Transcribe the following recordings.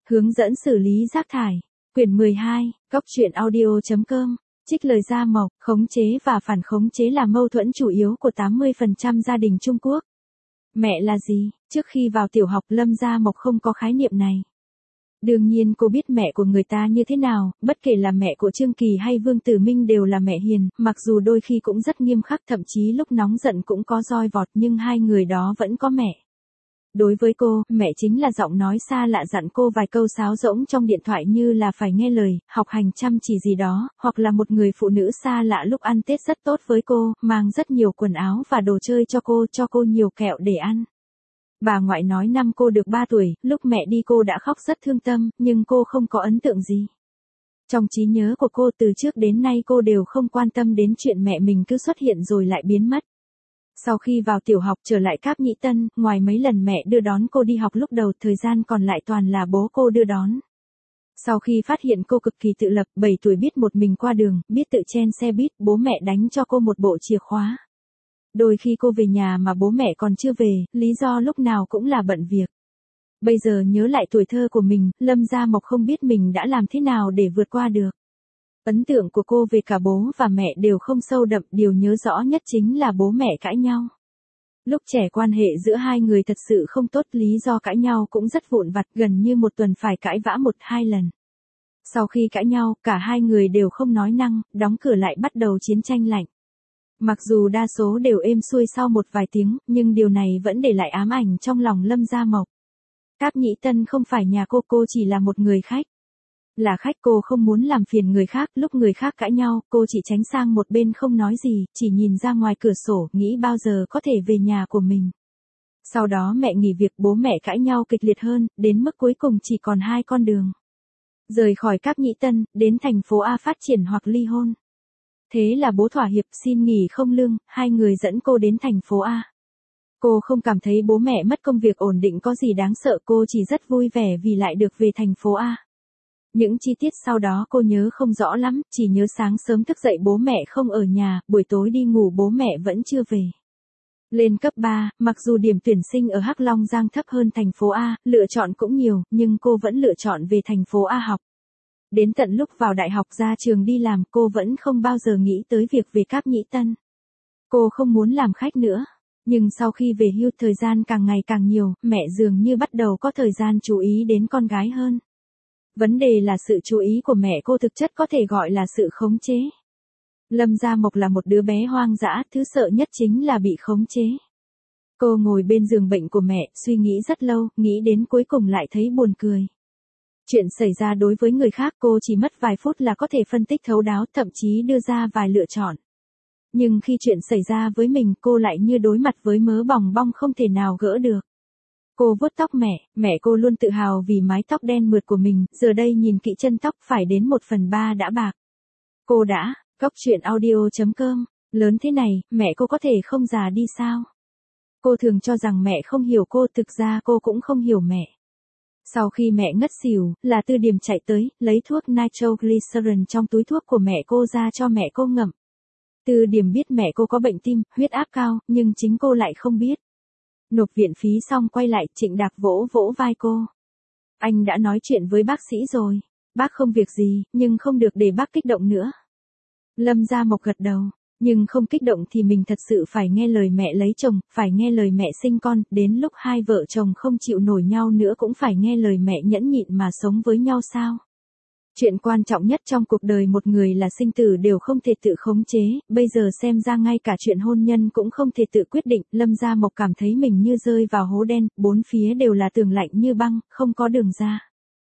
Hướng dẫn xử lý rác thải. Quyển 12, Góc truyện audio.com. Trích lời Gia Mộc, khống chế và phản khống chế là mâu thuẫn chủ yếu của 80% gia đình Trung Quốc. Mẹ là gì? Trước khi vào tiểu học Lâm Gia Mộc không có khái niệm này. Đương nhiên cô biết mẹ của người ta như thế nào, bất kể là mẹ của Trương Kỳ hay Vương Tử Minh đều là mẹ hiền, mặc dù đôi khi cũng rất nghiêm khắc, thậm chí lúc nóng giận cũng có roi vọt, nhưng hai người đó vẫn có mẹ. Đối với cô, mẹ chính là giọng nói xa lạ dặn cô vài câu sáo rỗng trong điện thoại như là phải nghe lời, học hành chăm chỉ gì đó, hoặc là một người phụ nữ xa lạ lúc ăn Tết rất tốt với cô, mang rất nhiều quần áo và đồ chơi cho cô nhiều kẹo để ăn. Bà ngoại nói năm cô được 3 tuổi, lúc mẹ đi cô đã khóc rất thương tâm, nhưng cô không có ấn tượng gì. Trong trí nhớ của cô từ trước đến nay cô đều không quan tâm đến chuyện mẹ mình cứ xuất hiện rồi lại biến mất. Sau khi vào tiểu học trở lại Cáp Nhĩ Tân, ngoài mấy lần mẹ đưa đón cô đi học lúc đầu, thời gian còn lại toàn là bố cô đưa đón. Sau khi phát hiện cô cực kỳ tự lập, 7 tuổi biết một mình qua đường, biết tự chen xe buýt, bố mẹ đánh cho cô một bộ chìa khóa. Đôi khi cô về nhà mà bố mẹ còn chưa về, lý do lúc nào cũng là bận việc. Bây giờ nhớ lại tuổi thơ của mình, Lâm Gia Mộc không biết mình đã làm thế nào để vượt qua được. Ấn tượng của cô về cả bố và mẹ đều không sâu đậm, điều nhớ rõ nhất chính là bố mẹ cãi nhau. Lúc trẻ quan hệ giữa hai người thật sự không tốt, lý do cãi nhau cũng rất vụn vặt, gần như một tuần phải cãi vã 1-2 lần. Sau khi cãi nhau, cả hai người đều không nói năng, đóng cửa lại bắt đầu chiến tranh lạnh. Mặc dù đa số đều êm xuôi sau một vài tiếng, nhưng điều này vẫn để lại ám ảnh trong lòng Lâm Gia Mộc. Cáp Nhĩ Tân không phải nhà cô chỉ là một người khách. Là khách, cô không muốn làm phiền người khác, lúc người khác cãi nhau, cô chỉ tránh sang một bên không nói gì, chỉ nhìn ra ngoài cửa sổ, nghĩ bao giờ có thể về nhà của mình. Sau đó mẹ nghỉ việc, bố mẹ cãi nhau kịch liệt hơn, đến mức cuối cùng chỉ còn 2 con đường. Rời khỏi Cáp Nhĩ Tân, đến thành phố A phát triển hoặc ly hôn. Thế là bố thỏa hiệp, xin nghỉ không lương, hai người dẫn cô đến thành phố A. Cô không cảm thấy bố mẹ mất công việc ổn định có gì đáng sợ, cô chỉ rất vui vẻ vì lại được về thành phố A. Những chi tiết sau đó cô nhớ không rõ lắm, chỉ nhớ sáng sớm thức dậy bố mẹ không ở nhà, buổi tối đi ngủ bố mẹ vẫn chưa về. Lên cấp 3, mặc dù điểm tuyển sinh ở Hắc Long Giang thấp hơn thành phố A, lựa chọn cũng nhiều, nhưng cô vẫn lựa chọn về thành phố A học. Đến tận lúc vào đại học ra trường đi làm, cô vẫn không bao giờ nghĩ tới việc về Cáp Nhĩ Tân. Cô không muốn làm khách nữa. Nhưng sau khi về hưu, thời gian càng ngày càng nhiều, mẹ dường như bắt đầu có thời gian chú ý đến con gái hơn. Vấn đề là sự chú ý của mẹ cô thực chất có thể gọi là sự khống chế. Lâm Gia Mộc là một đứa bé hoang dã, thứ sợ nhất chính là bị khống chế. Cô ngồi bên giường bệnh của mẹ, suy nghĩ rất lâu, nghĩ đến cuối cùng lại thấy buồn cười. Chuyện xảy ra đối với người khác cô chỉ mất vài phút là có thể phân tích thấu đáo, thậm chí đưa ra vài lựa chọn. Nhưng khi chuyện xảy ra với mình, cô lại như đối mặt với mớ bòng bong không thể nào gỡ được. Cô vuốt tóc mẹ cô luôn tự hào vì mái tóc đen mượt của mình, giờ đây nhìn kỹ chân tóc phải đến 1/3 đã bạc. Cô đã, Góc truyện audio.com, lớn thế này, mẹ cô có thể không già đi sao? Cô thường cho rằng mẹ không hiểu cô, thực ra cô cũng không hiểu mẹ. Sau khi mẹ ngất xỉu, là Tư Điểm chạy tới, lấy thuốc nitroglycerin trong túi thuốc của mẹ cô ra cho mẹ cô ngậm. Tư Điểm biết mẹ cô có bệnh tim, huyết áp cao, nhưng chính cô lại không biết. Nộp viện phí xong quay lại, Trịnh Đạc vỗ vỗ vai cô. Anh đã nói chuyện với bác sĩ rồi. Bác không việc gì, nhưng không được để bác kích động nữa. Lâm Gia Mộc gật đầu. Nhưng không kích động thì mình thật sự phải nghe lời mẹ lấy chồng, phải nghe lời mẹ sinh con, đến lúc hai vợ chồng không chịu nổi nhau nữa cũng phải nghe lời mẹ nhẫn nhịn mà sống với nhau sao? Chuyện quan trọng nhất trong cuộc đời một người là sinh tử đều không thể tự khống chế, bây giờ xem ra ngay cả chuyện hôn nhân cũng không thể tự quyết định, Lâm Gia Mộc cảm thấy mình như rơi vào hố đen, bốn phía đều là tường lạnh như băng, không có đường ra.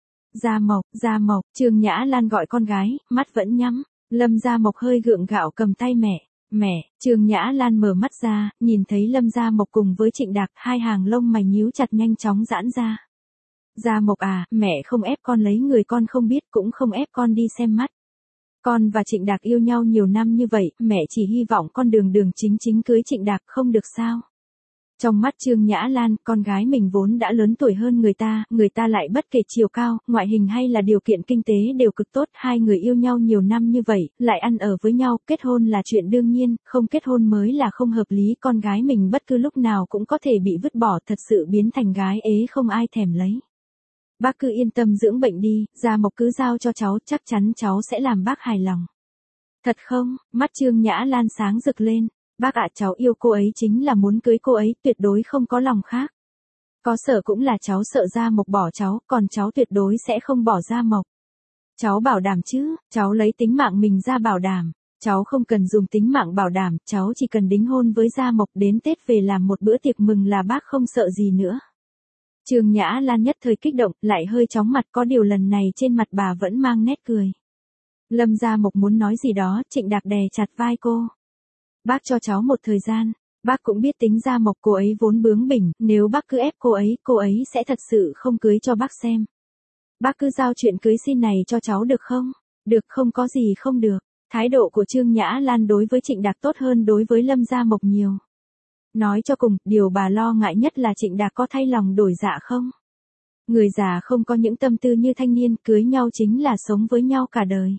Gia Mộc, Trương Nhã Lan gọi con gái, mắt vẫn nhắm, Lâm Gia Mộc hơi gượng gạo cầm tay mẹ, Trương Nhã Lan mở mắt ra, nhìn thấy Lâm Gia Mộc cùng với Trịnh Đạc, hai hàng lông mày nhíu chặt nhanh chóng giãn ra. Gia Mộc à, mẹ không ép con lấy người con không biết, cũng không ép con đi xem mắt. Con và Trịnh Đạc yêu nhau nhiều năm như vậy, mẹ chỉ hy vọng con đường chính cưới Trịnh Đạc, không được sao? Trong mắt Trương Nhã Lan, con gái mình vốn đã lớn tuổi hơn người ta lại bất kể chiều cao, ngoại hình hay là điều kiện kinh tế đều cực tốt, hai người yêu nhau nhiều năm như vậy, lại ăn ở với nhau, kết hôn là chuyện đương nhiên, không kết hôn mới là không hợp lý, con gái mình bất cứ lúc nào cũng có thể bị vứt bỏ, thật sự biến thành gái ế không ai thèm lấy. Bác cứ yên tâm dưỡng bệnh đi, Gia Mộc cứ giao cho cháu, chắc chắn cháu sẽ làm bác hài lòng. Thật không? Mắt Trương Nhã Lan sáng rực lên. Bác ạ, cháu yêu cô ấy chính là muốn cưới cô ấy, tuyệt đối không có lòng khác. Có sợ cũng là cháu sợ Gia Mộc bỏ cháu, còn cháu tuyệt đối sẽ không bỏ Gia Mộc. Cháu bảo đảm chứ, cháu lấy tính mạng mình ra bảo đảm. Cháu không cần dùng tính mạng bảo đảm, cháu chỉ cần đính hôn với Gia Mộc, đến Tết về làm một bữa tiệc mừng là bác không sợ gì nữa. Trương Nhã Lan nhất thời kích động, lại hơi chóng mặt, có điều lần này trên mặt bà vẫn mang nét cười. Lâm Gia Mộc muốn nói gì đó, Trịnh Đạc đè chặt vai cô. Bác cho cháu một thời gian, bác cũng biết tính Gia Mộc cô ấy vốn bướng bỉnh, nếu bác cứ ép cô ấy sẽ thật sự không cưới cho bác xem. Bác cứ giao chuyện cưới xin này cho cháu được không? Được, không có gì không được. Thái độ của Trương Nhã Lan đối với Trịnh Đạc tốt hơn đối với Lâm Gia Mộc nhiều. Nói cho cùng, điều bà lo ngại nhất là Trịnh Đạc có thay lòng đổi dạ không? Người già không có những tâm tư như thanh niên, cưới nhau chính là sống với nhau cả đời.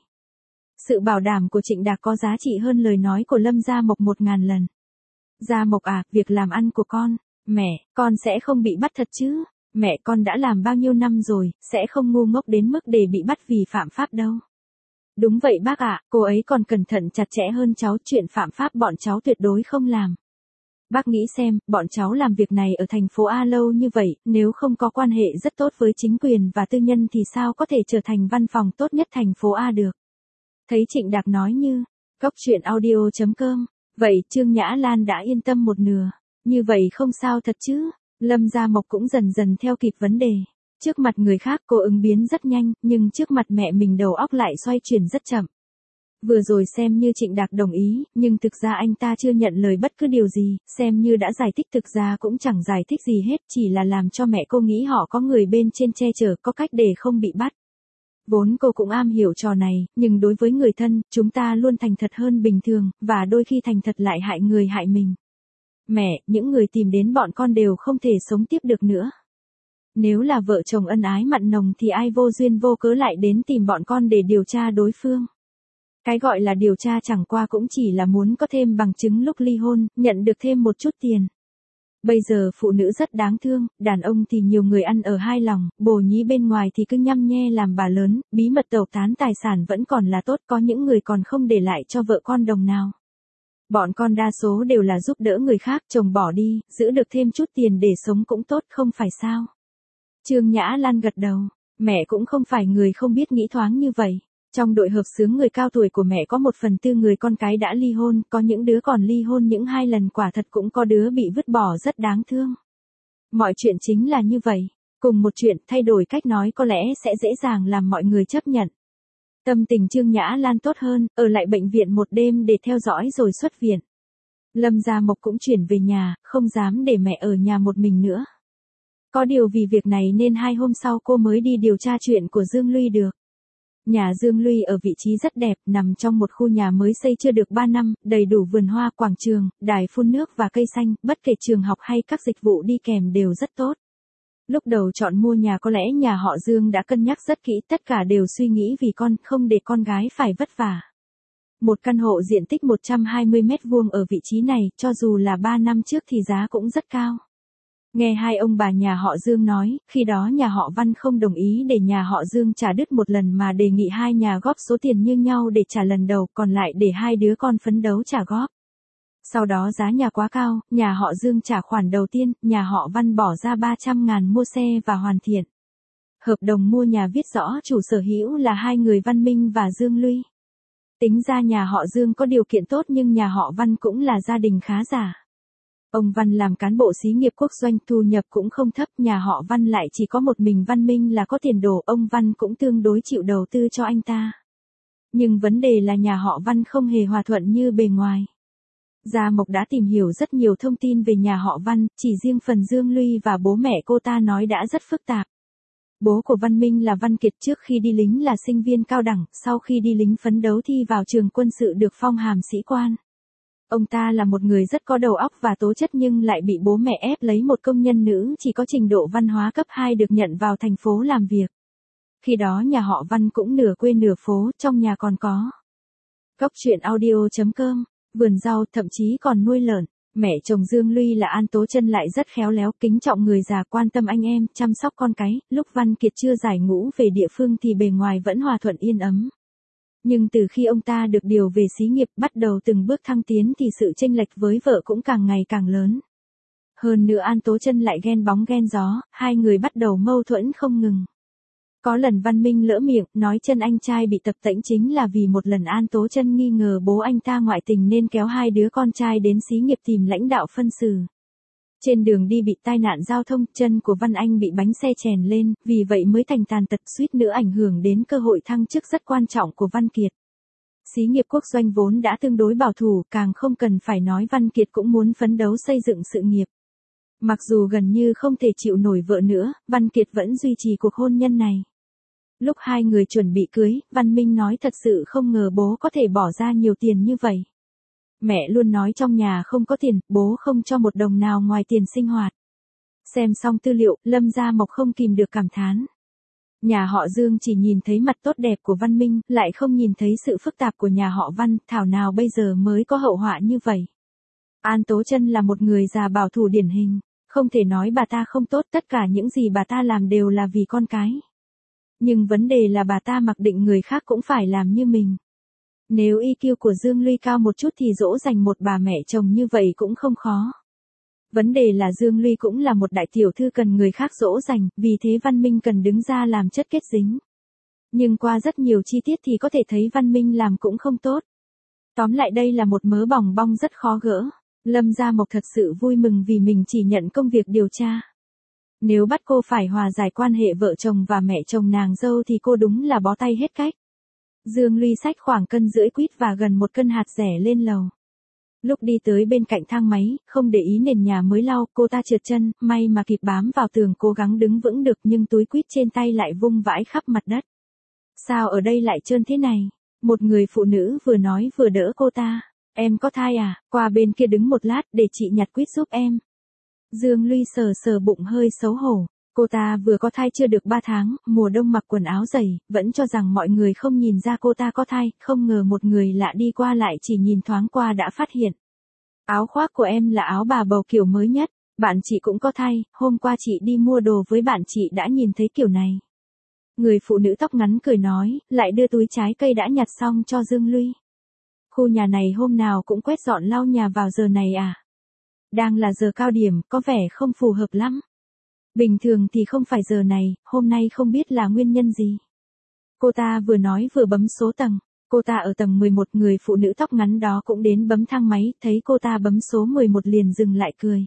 Sự bảo đảm của Trịnh Đạc có giá trị hơn lời nói của Lâm Gia Mộc 1000 lần. Gia Mộc à, việc làm ăn của con sẽ không bị bắt thật chứ? Mẹ con đã làm bao nhiêu năm rồi, sẽ không ngu ngốc đến mức để bị bắt vì phạm pháp đâu. Đúng vậy bác ạ, cô ấy còn cẩn thận chặt chẽ hơn cháu, chuyện phạm pháp bọn cháu tuyệt đối không làm. Bác nghĩ xem, bọn cháu làm việc này ở thành phố A lâu như vậy, nếu không có quan hệ rất tốt với chính quyền và tư nhân thì sao có thể trở thành văn phòng tốt nhất thành phố A được. Thấy Trịnh Đạc nói như, Cóc Truyện Audio.com, vậy Trương Nhã Lan đã yên tâm một nửa. Như vậy không sao thật chứ? Lâm Gia Mộc cũng dần dần theo kịp vấn đề. Trước mặt người khác cô ứng biến rất nhanh, nhưng trước mặt mẹ mình đầu óc lại xoay chuyển rất chậm. Vừa rồi xem như Trịnh Đạc đồng ý, nhưng thực ra anh ta chưa nhận lời bất cứ điều gì, xem như đã giải thích thực ra cũng chẳng giải thích gì hết, chỉ là làm cho mẹ cô nghĩ họ có người bên trên che chở, có cách để không bị bắt. Vốn cô cũng am hiểu trò này, nhưng đối với người thân, chúng ta luôn thành thật hơn bình thường, và đôi khi thành thật lại hại người hại mình. Mẹ, những người tìm đến bọn con đều không thể sống tiếp được nữa. Nếu là vợ chồng ân ái mặn nồng thì ai vô duyên vô cớ lại đến tìm bọn con để điều tra đối phương. Cái gọi là điều tra chẳng qua cũng chỉ là muốn có thêm bằng chứng lúc ly hôn, nhận được thêm một chút tiền. Bây giờ phụ nữ rất đáng thương, đàn ông thì nhiều người ăn ở hai lòng, bồ nhí bên ngoài thì cứ nhăm nhe làm bà lớn, bí mật tẩu tán tài sản vẫn còn là tốt, có những người còn không để lại cho vợ con đồng nào. Bọn con đa số đều là giúp đỡ người khác, chồng bỏ đi, giữ được thêm chút tiền để sống cũng tốt không phải sao. Trương Nhã Lan gật đầu, mẹ cũng không phải người không biết nghĩ thoáng như vậy. Trong đội hợp xướng người cao tuổi của mẹ có 1/4 người con cái đã ly hôn, có những đứa còn ly hôn những 2 lần, quả thật cũng có đứa bị vứt bỏ rất đáng thương. Mọi chuyện chính là như vậy, cùng một chuyện thay đổi cách nói có lẽ sẽ dễ dàng làm mọi người chấp nhận. Tâm tình Trương Nhã Lan tốt hơn, ở lại bệnh viện một đêm để theo dõi rồi xuất viện. Lâm Gia Mộc cũng chuyển về nhà, không dám để mẹ ở nhà một mình nữa. Có điều vì việc này nên 2 hôm sau cô mới đi điều tra chuyện của Dương Luy được. Nhà Dương Luy ở vị trí rất đẹp, nằm trong một khu nhà mới xây chưa được 3 năm, đầy đủ vườn hoa, quảng trường, đài phun nước và cây xanh, bất kể trường học hay các dịch vụ đi kèm đều rất tốt. Lúc đầu chọn mua nhà có lẽ nhà họ Dương đã cân nhắc rất kỹ, tất cả đều suy nghĩ vì con, không để con gái phải vất vả. Một căn hộ diện tích 120 m² ở vị trí này, cho dù là 3 năm trước thì giá cũng rất cao. Nghe hai ông bà nhà họ Dương nói, khi đó nhà họ Văn không đồng ý để nhà họ Dương trả đứt một lần mà đề nghị hai nhà góp số tiền như nhau để trả lần đầu, còn lại để hai đứa con phấn đấu trả góp. Sau đó giá nhà quá cao, nhà họ Dương trả khoản đầu tiên, nhà họ Văn bỏ ra 300.000 mua xe và hoàn thiện. Hợp đồng mua nhà viết rõ chủ sở hữu là hai người Văn Minh và Dương Luy. Tính ra nhà họ Dương có điều kiện tốt nhưng nhà họ Văn cũng là gia đình khá giả. Ông Văn làm cán bộ xí nghiệp quốc doanh, thu nhập cũng không thấp, nhà họ Văn lại chỉ có một mình Văn Minh là có tiền đồ, ông Văn cũng tương đối chịu đầu tư cho anh ta. Nhưng vấn đề là nhà họ Văn không hề hòa thuận như bề ngoài. Gia Mộc đã tìm hiểu rất nhiều thông tin về nhà họ Văn, chỉ riêng phần Dương Luy và bố mẹ cô ta nói đã rất phức tạp. Bố của Văn Minh là Văn Kiệt, trước khi đi lính là sinh viên cao đẳng, sau khi đi lính phấn đấu thi vào trường quân sự được phong hàm sĩ quan. Ông ta là một người rất có đầu óc và tố chất nhưng lại bị bố mẹ ép lấy một công nhân nữ chỉ có trình độ văn hóa cấp 2 được nhận vào thành phố làm việc. Khi đó nhà họ Văn cũng nửa quê nửa phố, trong nhà còn có Cóc Truyện Audio.com, vườn rau, thậm chí còn nuôi lợn. Mẹ chồng Dương Luy là An Tố Chân lại rất khéo léo, kính trọng người già, quan tâm anh em, chăm sóc con cái, lúc Văn Kiệt chưa giải ngũ về địa phương thì bề ngoài vẫn hòa thuận yên ấm. Nhưng từ khi ông ta được điều về xí nghiệp, bắt đầu từng bước thăng tiến thì sự chênh lệch với vợ cũng càng ngày càng lớn. Hơn nữa An Tố Chân lại ghen bóng ghen gió, hai người bắt đầu mâu thuẫn không ngừng. Có lần Văn Minh lỡ miệng, nói Chân anh trai bị tập tễnh chính là vì một lần An Tố Chân nghi ngờ bố anh ta ngoại tình nên kéo hai đứa con trai đến xí nghiệp tìm lãnh đạo phân xử. Trên đường đi bị tai nạn giao thông, chân của Văn Anh bị bánh xe chèn lên, vì vậy mới thành tàn tật, suýt nữa ảnh hưởng đến cơ hội thăng chức rất quan trọng của Văn Kiệt. Xí nghiệp quốc doanh vốn đã tương đối bảo thủ, càng không cần phải nói Văn Kiệt cũng muốn phấn đấu xây dựng sự nghiệp. Mặc dù gần như không thể chịu nổi vợ nữa, Văn Kiệt vẫn duy trì cuộc hôn nhân này. Lúc hai người chuẩn bị cưới, Văn Minh nói thật sự không ngờ bố có thể bỏ ra nhiều tiền như vậy. Mẹ luôn nói trong nhà không có tiền, bố không cho một đồng nào ngoài tiền sinh hoạt. Xem xong tư liệu, Lâm Gia Mộc không kìm được cảm thán. Nhà họ Dương chỉ nhìn thấy mặt tốt đẹp của Văn Minh, lại không nhìn thấy sự phức tạp của nhà họ Văn, thảo nào bây giờ mới có hậu họa như vậy. An Tố Chân là một người già bảo thủ điển hình, không thể nói bà ta không tốt, tất cả những gì bà ta làm đều là vì con cái. Nhưng vấn đề là bà ta mặc định người khác cũng phải làm như mình. Nếu EQ của Dương Luy cao một chút thì dỗ dành một bà mẹ chồng như vậy cũng không khó. Vấn đề là Dương Luy cũng là một đại tiểu thư cần người khác dỗ dành, vì thế Văn Minh cần đứng ra làm chất kết dính. Nhưng qua rất nhiều chi tiết thì có thể thấy Văn Minh làm cũng không tốt. Tóm lại đây là một mớ bòng bong rất khó gỡ. Lâm Gia Mộc thật sự vui mừng vì mình chỉ nhận công việc điều tra. Nếu bắt cô phải hòa giải quan hệ vợ chồng và mẹ chồng nàng dâu thì cô đúng là bó tay hết cách. Dương Luy xách khoảng 1,5 cân quýt và gần 1 cân hạt dẻ lên lầu. Lúc đi tới bên cạnh thang máy, không để ý nền nhà mới lau, cô ta trượt chân, may mà kịp bám vào tường cố gắng đứng vững được nhưng túi quýt trên tay lại vung vãi khắp mặt đất. Sao ở đây lại trơn thế này? Một người phụ nữ vừa nói vừa đỡ cô ta. Em có thai à? Qua bên kia đứng một lát để chị nhặt quýt giúp em. Dương Luy sờ sờ bụng hơi xấu hổ. Cô ta vừa có thai chưa được 3 tháng, mùa đông mặc quần áo dày, vẫn cho rằng mọi người không nhìn ra cô ta có thai, không ngờ một người lạ đi qua lại chỉ nhìn thoáng qua đã phát hiện. Áo khoác của em là áo bà bầu kiểu mới nhất, bạn chị cũng có thai, hôm qua chị đi mua đồ với bạn chị đã nhìn thấy kiểu này. Người phụ nữ tóc ngắn cười nói, lại đưa túi trái cây đã nhặt xong cho Dương Luy. Khu nhà này hôm nào cũng quét dọn lau nhà vào giờ này à? Đang là giờ cao điểm, có vẻ không phù hợp lắm. Bình thường thì không phải giờ này, hôm nay không biết là nguyên nhân gì. Cô ta vừa nói vừa bấm số tầng. Cô ta ở tầng 11, người phụ nữ tóc ngắn đó cũng đến bấm thang máy, thấy cô ta bấm số 11 liền dừng lại cười.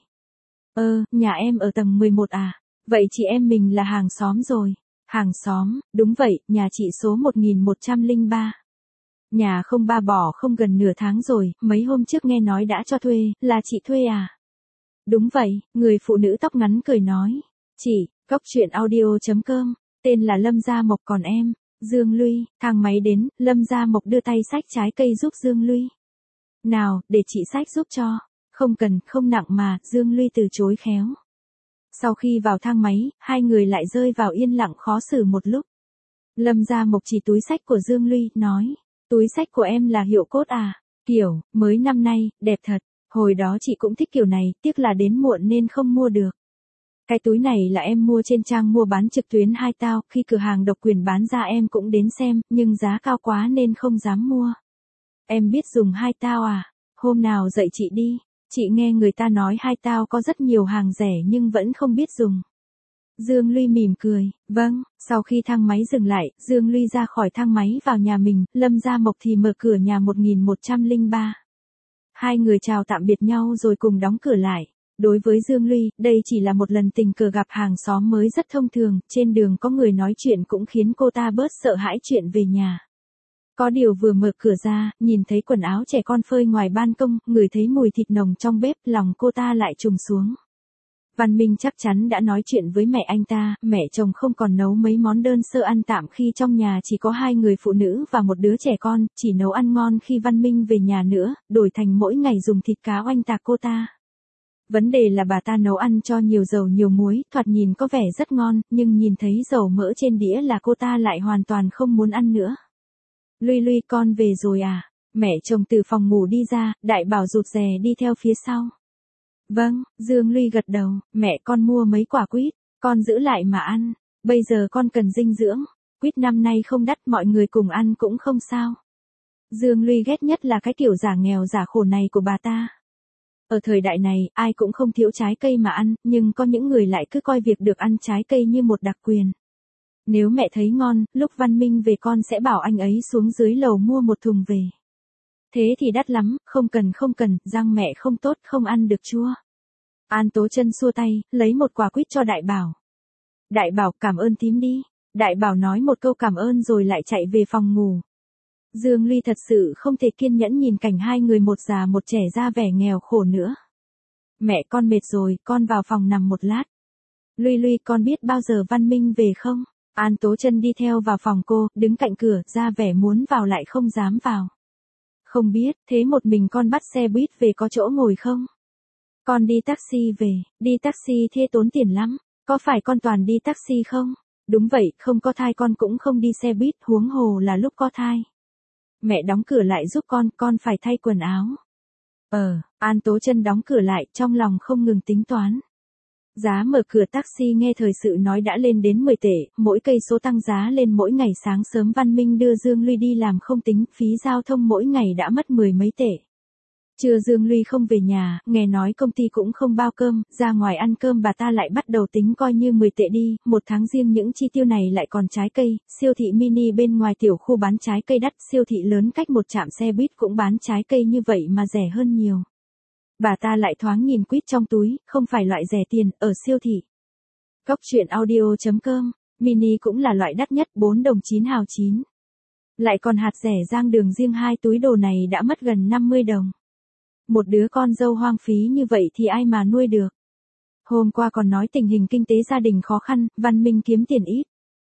Nhà em ở tầng 11 à? Vậy chị em mình là hàng xóm rồi. Hàng xóm, đúng vậy, nhà chị số 1103. Nhà không ba bỏ không gần nửa tháng rồi, mấy hôm trước nghe nói đã cho thuê, là chị thuê à? Đúng vậy, người phụ nữ tóc ngắn cười nói. Chị, Cóc Truyện Audio.com, tên là Lâm Gia Mộc còn em, Dương Luy, thang máy đến, Lâm Gia Mộc đưa tay xách trái cây giúp Dương Luy. Nào, để chị xách giúp cho. Không cần, không nặng mà, Dương Luy từ chối khéo. Sau khi vào thang máy, hai người lại rơi vào yên lặng khó xử một lúc. Lâm Gia Mộc chỉ túi xách của Dương Luy, nói, túi xách của em là hiệu Cốt à? Kiểu, mới năm nay, đẹp thật. Hồi đó chị cũng thích kiểu này, tiếc là đến muộn nên không mua được. Cái túi này là em mua trên trang mua bán trực tuyến Hai Tao, khi cửa hàng độc quyền bán ra em cũng đến xem, nhưng giá cao quá nên không dám mua. Em biết dùng Hai Tao à? Hôm nào dạy chị đi. Chị nghe người ta nói Hai Tao có rất nhiều hàng rẻ nhưng vẫn không biết dùng. Dương Luy mỉm cười, vâng, sau khi thang máy dừng lại, Dương Luy ra khỏi thang máy vào nhà mình, Lâm Gia Mộc thì mở cửa nhà 1103. Hai người chào tạm biệt nhau rồi cùng đóng cửa lại. Đối với Dương Luy, đây chỉ là một lần tình cờ gặp hàng xóm mới rất thông thường, trên đường có người nói chuyện cũng khiến cô ta bớt sợ hãi chuyện về nhà. Có điều vừa mở cửa ra, nhìn thấy quần áo trẻ con phơi ngoài ban công, ngửi thấy mùi thịt nồng trong bếp, lòng cô ta lại trùng xuống. Văn Minh chắc chắn đã nói chuyện với mẹ anh ta, mẹ chồng không còn nấu mấy món đơn sơ ăn tạm khi trong nhà chỉ có hai người phụ nữ và một đứa trẻ con, chỉ nấu ăn ngon khi Văn Minh về nhà nữa, đổi thành mỗi ngày dùng thịt cá oanh tạc cô ta. Vấn đề là bà ta nấu ăn cho nhiều dầu nhiều muối, thoạt nhìn có vẻ rất ngon, nhưng nhìn thấy dầu mỡ trên đĩa là cô ta lại hoàn toàn không muốn ăn nữa. Luy Luy con về rồi à? Mẹ chồng từ phòng ngủ đi ra, Đại Bảo rụt rè đi theo phía sau. Vâng, Dương Luy gật đầu, mẹ con mua mấy quả quýt, con giữ lại mà ăn, bây giờ con cần dinh dưỡng, quýt năm nay không đắt mọi người cùng ăn cũng không sao. Dương Luy ghét nhất là cái kiểu giả nghèo giả khổ này của bà ta. Ở thời đại này, ai cũng không thiếu trái cây mà ăn, nhưng có những người lại cứ coi việc được ăn trái cây như một đặc quyền. Nếu mẹ thấy ngon, lúc Văn Minh về con sẽ bảo anh ấy xuống dưới lầu mua một thùng về. Thế thì đắt lắm, không cần, răng mẹ không tốt không ăn được chua. An Tố Chân xua tay, lấy một quả quýt cho Đại Bảo. Đại Bảo, cảm ơn thím đi. Đại Bảo nói một câu cảm ơn rồi lại chạy về phòng ngủ. Dương Luy thật sự không thể kiên nhẫn nhìn cảnh hai người một già một trẻ ra vẻ nghèo khổ nữa. Mẹ con mệt rồi, con vào phòng nằm một lát. Luy Luy, con biết bao giờ Văn Minh về không? An Tố Chân đi theo vào phòng cô, đứng cạnh cửa, ra vẻ muốn vào lại không dám vào. Không biết, thế một mình con bắt xe buýt về có chỗ ngồi không? Con đi taxi về, đi taxi thế tốn tiền lắm, có phải con toàn đi taxi không? Đúng vậy, không có thai con cũng không đi xe buýt, huống hồ là lúc có thai. Mẹ đóng cửa lại giúp con phải thay quần áo. An Tố Chân đóng cửa lại, trong lòng không ngừng tính toán. Giá mở cửa taxi nghe thời sự nói đã lên đến 10 tệ, mỗi cây số tăng giá lên mỗi ngày. Sáng sớm Văn Minh đưa Dương Luy đi làm không tính, phí giao thông mỗi ngày đã mất 10 mấy tệ. Trưa Dương Luy không về nhà, nghe nói công ty cũng không bao cơm, ra ngoài ăn cơm bà ta lại bắt đầu tính coi như 10 tệ đi, một tháng riêng những chi tiêu này lại còn trái cây, siêu thị mini bên ngoài tiểu khu bán trái cây đắt, siêu thị lớn cách một trạm xe buýt cũng bán trái cây như vậy mà rẻ hơn nhiều. Bà ta lại thoáng nhìn quýt trong túi, không phải loại rẻ tiền, ở siêu thị. Góc truyện audio.com, mini cũng là loại đắt nhất, 4 đồng 9 hào 9. Lại còn hạt rẻ rang đường riêng 2 túi đồ này đã mất gần 50 đồng. Một đứa con dâu hoang phí như vậy thì ai mà nuôi được. Hôm qua còn nói tình hình kinh tế gia đình khó khăn, Văn Minh kiếm tiền ít.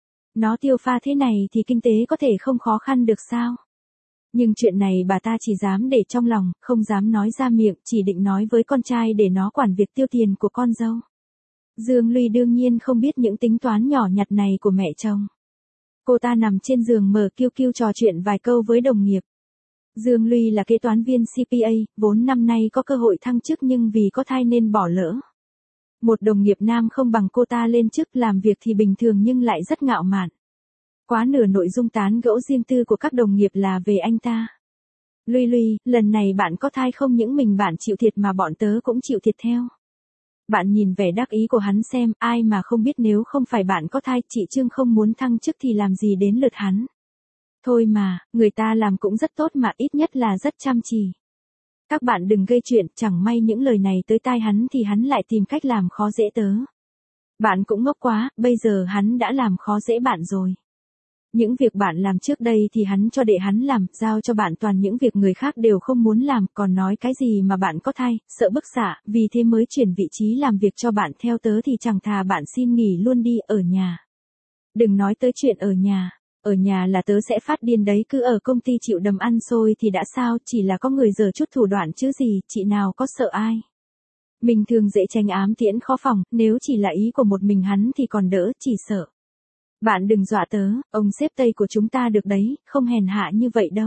Nó tiêu pha thế này thì kinh tế có thể không khó khăn được sao? Nhưng chuyện này bà ta chỉ dám để trong lòng, không dám nói ra miệng, chỉ định nói với con trai để nó quản việc tiêu tiền của con dâu. Dương Luy đương nhiên không biết những tính toán nhỏ nhặt này của mẹ chồng. Cô ta nằm trên giường mở QQ trò chuyện vài câu với đồng nghiệp. Dương Luy là kế toán viên CPA, vốn năm nay có cơ hội thăng chức nhưng vì có thai nên bỏ lỡ. Một đồng nghiệp nam không bằng cô ta lên chức, làm việc thì bình thường nhưng lại rất ngạo mạn. Quá nửa nội dung tán gẫu riêng tư của các đồng nghiệp là về anh ta. Luy Luy, lần này bạn có thai không, những mình bạn chịu thiệt mà bọn tớ cũng chịu thiệt theo. Bạn nhìn vẻ đắc ý của hắn xem, ai mà không biết nếu không phải bạn có thai, chị Trương không muốn thăng chức thì làm gì đến lượt hắn. Thôi mà, người ta làm cũng rất tốt mà, ít nhất là rất chăm chỉ. Các bạn đừng gây chuyện, chẳng may những lời này tới tai hắn thì hắn lại tìm cách làm khó dễ tớ. Bạn cũng ngốc quá, bây giờ hắn đã làm khó dễ bạn rồi. Những việc bạn làm trước đây thì hắn cho đệ hắn làm, giao cho bạn toàn những việc người khác đều không muốn làm, còn nói cái gì mà bạn có thai, sợ bức xạ, vì thế mới chuyển vị trí làm việc cho bạn. Theo tớ thì chẳng thà bạn xin nghỉ luôn đi, ở nhà. Đừng nói tới chuyện ở nhà là tớ sẽ phát điên đấy, cứ ở công ty chịu đầm ăn xôi thì đã sao, chỉ là có người giở chút thủ đoạn chứ gì, chị nào có sợ ai. Mình thường dễ tránh ám tiễn khó phòng, nếu chỉ là ý của một mình hắn thì còn đỡ, chỉ sợ. Bạn đừng dọa tớ, ông sếp Tây của chúng ta được đấy, không hèn hạ như vậy đâu.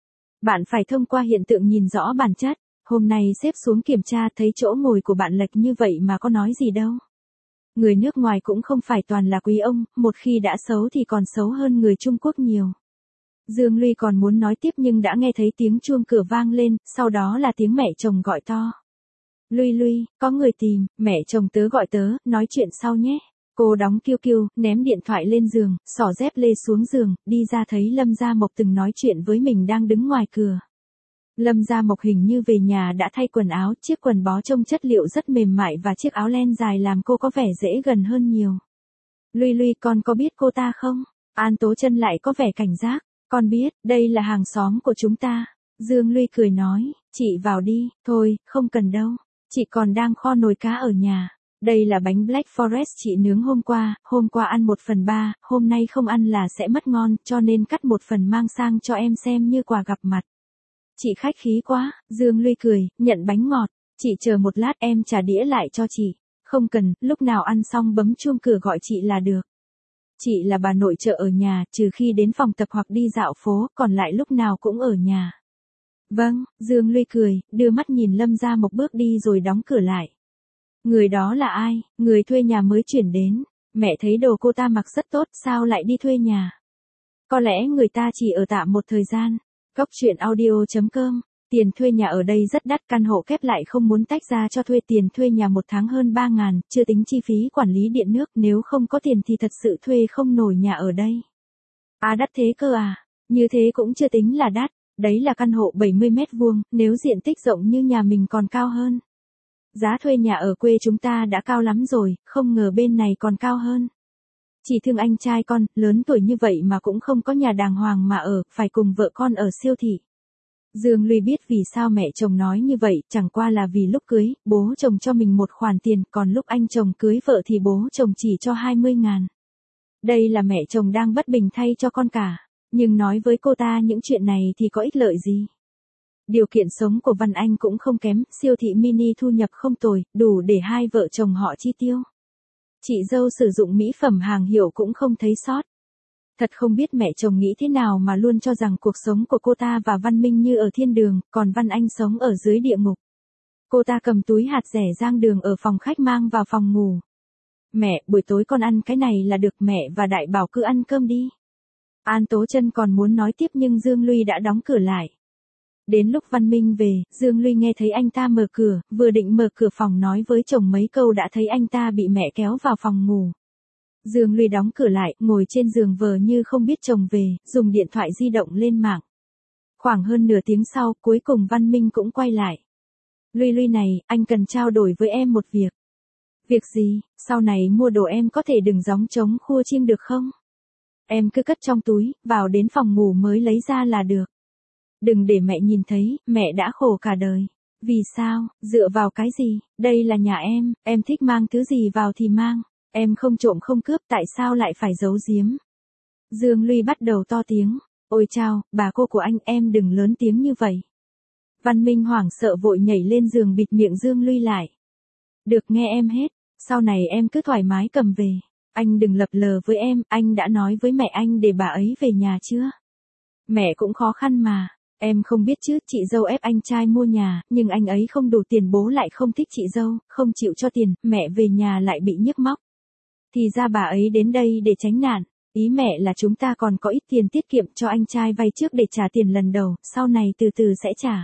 Bạn phải thông qua hiện tượng nhìn rõ bản chất. Hôm nay sếp xuống kiểm tra thấy chỗ ngồi của bạn lệch như vậy mà có nói gì đâu. Người nước ngoài cũng không phải toàn là quý ông, một khi đã xấu thì còn xấu hơn người Trung Quốc nhiều. Dương Luy còn muốn nói tiếp nhưng đã nghe thấy tiếng chuông cửa vang lên, sau đó là tiếng mẹ chồng gọi to. Luy Luy, có người tìm, mẹ chồng tớ gọi tớ, nói chuyện sau nhé. Cô đóng QQ, ném điện thoại lên giường, xỏ dép lê xuống giường, đi ra thấy Lâm Gia Mộc từng nói chuyện với mình đang đứng ngoài cửa. Lâm Gia Mộc hình như về nhà đã thay quần áo, chiếc quần bó trông chất liệu rất mềm mại và chiếc áo len dài làm cô có vẻ dễ gần hơn nhiều. Luy Luy, con có biết cô ta không? An Tố Chân lại có vẻ cảnh giác. Con biết, đây là hàng xóm của chúng ta. Dương Luy cười nói, chị vào đi, thôi, không cần đâu. Chị còn đang kho nồi cá ở nhà. Đây là bánh Black Forest chị nướng hôm qua ăn 1/3, hôm nay không ăn là sẽ mất ngon, cho nên cắt một phần mang sang cho em xem như quà gặp mặt. Chị khách khí quá, Dương Luy cười, nhận bánh ngọt. Chị chờ một lát em trả đĩa lại cho chị. Không cần, lúc nào ăn xong bấm chuông cửa gọi chị là được. Chị là bà nội trợ ở nhà, trừ khi đến phòng tập hoặc đi dạo phố, còn lại lúc nào cũng ở nhà. Vâng, Dương Luy cười, đưa mắt nhìn Lâm Gia Mộc bước đi rồi đóng cửa lại. Người đó là ai? Người thuê nhà mới chuyển đến. Mẹ thấy đồ cô ta mặc rất tốt, sao lại đi thuê nhà? Có lẽ người ta chỉ ở tạm một thời gian. Cốc truyện audio.com. Tiền thuê nhà ở đây rất đắt, căn hộ khép lại không muốn tách ra cho thuê, tiền thuê nhà một tháng hơn 3.000, chưa tính chi phí quản lý điện nước, nếu không có tiền thì thật sự thuê không nổi nhà ở đây. À đắt thế cơ à? Như thế cũng chưa tính là đắt, đấy là căn hộ 70 mét vuông, nếu diện tích rộng như nhà mình còn cao hơn. Giá thuê nhà ở quê chúng ta đã cao lắm rồi, không ngờ bên này còn cao hơn. Chỉ thương anh trai con, lớn tuổi như vậy mà cũng không có nhà đàng hoàng mà ở, phải cùng vợ con ở siêu thị. Dương Luy biết vì sao mẹ chồng nói như vậy, chẳng qua là vì lúc cưới, bố chồng cho mình một khoản tiền, còn lúc anh chồng cưới vợ thì bố chồng chỉ cho 20.000. Đây là mẹ chồng đang bất bình thay cho con cả, nhưng nói với cô ta những chuyện này thì có ích lợi gì. Điều kiện sống của Văn Anh cũng không kém, siêu thị mini thu nhập không tồi, đủ để hai vợ chồng họ chi tiêu. Chị dâu sử dụng mỹ phẩm hàng hiệu cũng không thấy sót. Thật không biết mẹ chồng nghĩ thế nào mà luôn cho rằng cuộc sống của cô ta và Văn Minh như ở thiên đường, còn Văn Anh sống ở dưới địa ngục. Cô ta cầm túi hạt rẻ rang đường ở phòng khách mang vào phòng ngủ. Mẹ, buổi tối con ăn cái này là được, mẹ và Đại Bảo cứ ăn cơm đi. An Tố Chân còn muốn nói tiếp nhưng Dương Luy đã đóng cửa lại. Đến lúc Văn Minh về, Dương Luy nghe thấy anh ta mở cửa, vừa định mở cửa phòng nói với chồng mấy câu đã thấy anh ta bị mẹ kéo vào phòng ngủ. Dương Luy đóng cửa lại, ngồi trên giường vờ như không biết chồng về, dùng điện thoại di động lên mạng. Khoảng hơn nửa tiếng sau, cuối cùng Văn Minh cũng quay lại. Luy này, anh cần trao đổi với em một việc. Việc gì? Sau này mua đồ em có thể đừng gióng trống khua chiêng được không? Em cứ cất trong túi, vào đến phòng ngủ mới lấy ra là được. Đừng để mẹ nhìn thấy, mẹ đã khổ cả đời. Vì sao? Dựa vào cái gì? Đây là nhà em thích mang thứ gì vào thì mang. Em không trộm không cướp, tại sao lại phải giấu giếm? Dương Luy bắt đầu to tiếng. Ôi chao, bà cô của anh, em đừng lớn tiếng như vậy. Văn Minh hoảng sợ vội nhảy lên giường bịt miệng Dương Luy lại. Được, nghe em hết, sau này em cứ thoải mái cầm về. Anh đừng lập lờ với em, anh đã nói với mẹ anh để bà ấy về nhà chưa? Mẹ cũng khó khăn mà. Em không biết chứ, chị dâu ép anh trai mua nhà, nhưng anh ấy không đủ tiền, bố lại không thích chị dâu, không chịu cho tiền, mẹ về nhà lại bị nhức móc. Thì ra bà ấy đến đây để tránh nạn. Ý mẹ là chúng ta còn có ít tiền tiết kiệm cho anh trai vay trước để trả tiền lần đầu, sau này từ từ sẽ trả.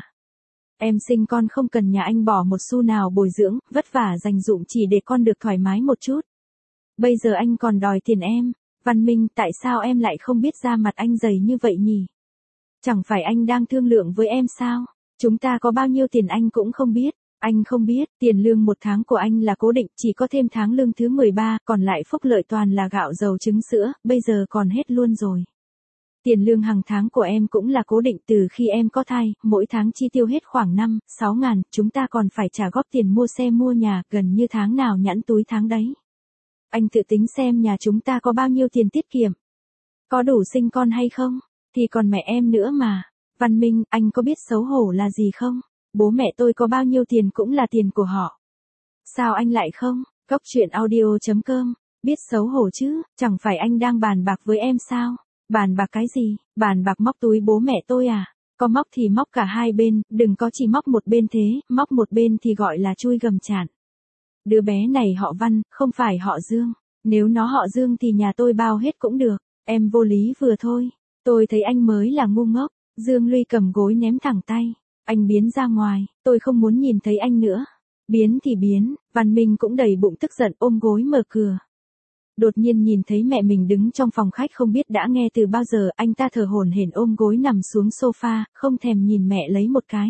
Em sinh con không cần nhà anh bỏ một xu nào bồi dưỡng, vất vả dành dụm chỉ để con được thoải mái một chút. Bây giờ anh còn đòi tiền em. Văn Minh, tại sao em lại không biết da mặt anh dày như vậy nhỉ? Chẳng phải anh đang thương lượng với em sao? Chúng ta có bao nhiêu tiền anh cũng không biết. Anh không biết, tiền lương một tháng của anh là cố định, chỉ có thêm tháng lương thứ 13, còn lại phúc lợi toàn là gạo dầu trứng sữa, bây giờ còn hết luôn rồi. Tiền lương hàng tháng của em cũng là cố định từ khi em có thai, mỗi tháng chi tiêu hết khoảng 5-6 ngàn, chúng ta còn phải trả góp tiền mua xe mua nhà, gần như tháng nào nhẵn túi tháng đấy. Anh tự tính xem nhà chúng ta có bao nhiêu tiền tiết kiệm. Có đủ sinh con hay không? Thì còn mẹ em nữa mà. Văn Minh, anh có biết xấu hổ là gì không? Bố mẹ tôi có bao nhiêu tiền cũng là tiền của họ. Sao anh lại không? Cốc truyện audio.com. Biết xấu hổ chứ, chẳng phải anh đang bàn bạc với em sao? Bàn bạc cái gì? Bàn bạc móc túi bố mẹ tôi à? Có móc thì móc cả hai bên, đừng có chỉ móc một bên thế, móc một bên thì gọi là chui gầm chạn. Đứa bé này họ Văn, không phải họ Dương. Nếu nó họ Dương thì nhà tôi bao hết cũng được. Em vô lý vừa thôi. Tôi thấy anh mới là ngu ngốc. Dương Luy cầm gối ném thẳng tay. Anh biến ra ngoài, tôi không muốn nhìn thấy anh nữa. Biến thì biến, Văn Minh cũng đầy bụng tức giận ôm gối mở cửa. Đột nhiên nhìn thấy mẹ mình đứng trong phòng khách không biết đã nghe từ bao giờ, anh ta thở hổn hển ôm gối nằm xuống sofa, không thèm nhìn mẹ lấy một cái.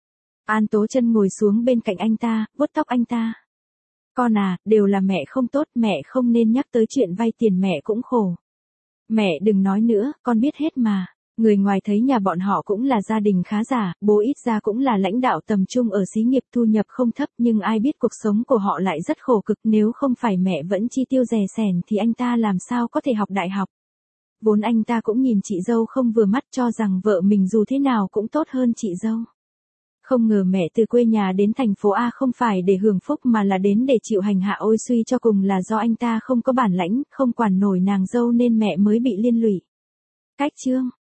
An Tố Chân ngồi xuống bên cạnh anh ta, vuốt tóc anh ta. Con à, đều là mẹ không tốt, mẹ không nên nhắc tới chuyện vay tiền, mẹ cũng khổ. Mẹ đừng nói nữa, con biết hết mà. Người ngoài thấy nhà bọn họ cũng là gia đình khá giả, bố ít ra cũng là lãnh đạo tầm trung ở xí nghiệp, thu nhập không thấp, nhưng ai biết cuộc sống của họ lại rất khổ cực, nếu không phải mẹ vẫn chi tiêu rè sẻn thì anh ta làm sao có thể học đại học. Vốn anh ta cũng nhìn chị dâu không vừa mắt, cho rằng vợ mình dù thế nào cũng tốt hơn chị dâu. Không ngờ mẹ từ quê nhà đến thành phố A không phải để hưởng phúc mà là đến để chịu hành hạ, ôi suy cho cùng là do anh ta không có bản lãnh, không quản nổi nàng dâu nên mẹ mới bị liên lụy. Cách chương